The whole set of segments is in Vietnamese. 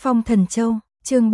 Phong Thần Châu, chương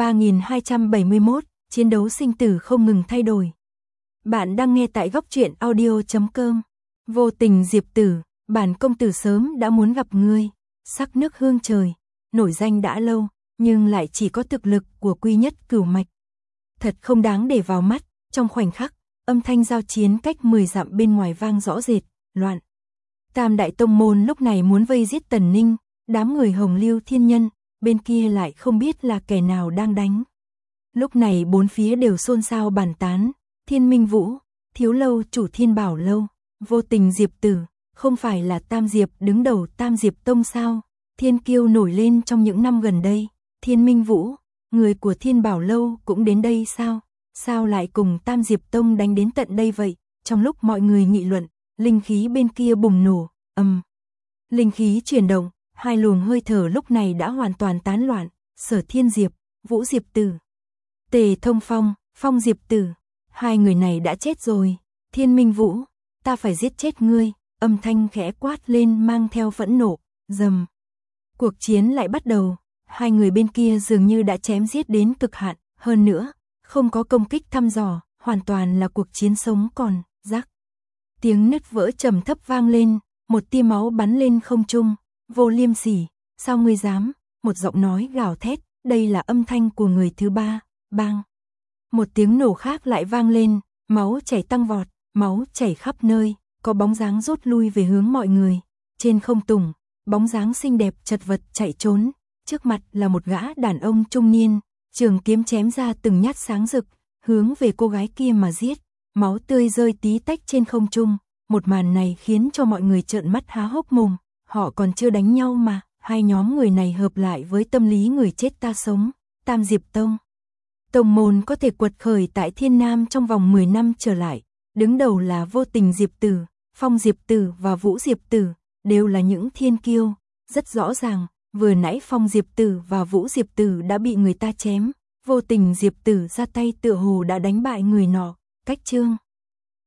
3271, chiến đấu sinh tử không ngừng thay đổi. Bạn đang nghe tại góc truyện audio.com. Vô tình Diệp Tử, bản công tử sớm đã muốn gặp ngươi, sắc nước hương trời, nổi danh đã lâu, nhưng lại chỉ có thực lực của Quy Nhất Cửu Mạch. Thật không đáng để vào mắt, trong khoảnh khắc, âm thanh giao chiến cách 10 dặm bên ngoài vang rõ rệt, loạn. Tam đại tông môn lúc này muốn vây giết Tần Ninh, đám người Hồng Lưu Thiên Nhân, bên kia lại không biết là kẻ nào đang đánh. Lúc này bốn phía đều xôn xao bàn tán, Thiên Minh Vũ, Thiếu Lâu chủ Thiên Bảo Lâu, Vô tình Diệp Tử, không phải là Tam Diệp đứng đầu Tam Diệp Tông sao? Thiên kiêu nổi lên trong những năm gần đây, Thiên Minh Vũ, người của Thiên Bảo Lâu cũng đến đây sao? Sao lại cùng Tam Diệp Tông đánh đến tận đây vậy? Trong lúc mọi người nghị luận, linh khí bên kia bùng nổ, linh khí chuyển động, hai luồng hơi thở lúc này đã hoàn toàn tán loạn, Sở Thiên Diệp, Vũ Diệp Tử, Tề Thông Phong, Phong Diệp Tử, hai người này đã chết rồi. Thiên Minh Vũ, ta phải giết chết ngươi, âm thanh khẽ quát lên mang theo phẫn nộ, rầm. Cuộc chiến lại bắt đầu, hai người bên kia dường như đã chém giết đến cực hạn, hơn nữa, không có công kích thăm dò, hoàn toàn là cuộc chiến sống còn, rắc. Tiếng nứt vỡ trầm thấp vang lên, một tia máu bắn lên không trung, Vô Liêm Sỉ, sao ngươi dám? Một giọng nói gào thét, đây là âm thanh của người thứ ba, bang. Một tiếng nổ khác lại vang lên, máu chảy tăng vọt, máu chảy khắp nơi, có bóng dáng rút lui về hướng mọi người. Trên không tùng, bóng dáng xinh đẹp chật vật chạy trốn, trước mặt là một gã đàn ông trung niên, trường kiếm chém ra từng nhát sáng rực, hướng về cô gái kia mà giết, máu tươi rơi tí tách trên không trung. Một màn này khiến cho mọi người trợn mắt há hốc mồm, họ còn chưa đánh nhau mà, hai nhóm người này hợp lại với tâm lý người chết ta sống. Tam Diệp Tông, tông môn có thể quật khởi tại Thiên Nam trong vòng 10 năm trở lại, đứng đầu là Vô tình Diệp Tử, Phong Diệp Tử và Vũ Diệp Tử, đều là những thiên kiêu. Rất rõ ràng, vừa nãy Phong Diệp Tử và Vũ Diệp Tử đã bị người ta chém, Vô tình Diệp Tử ra tay tựa hồ đã đánh bại người nọ. Cách chương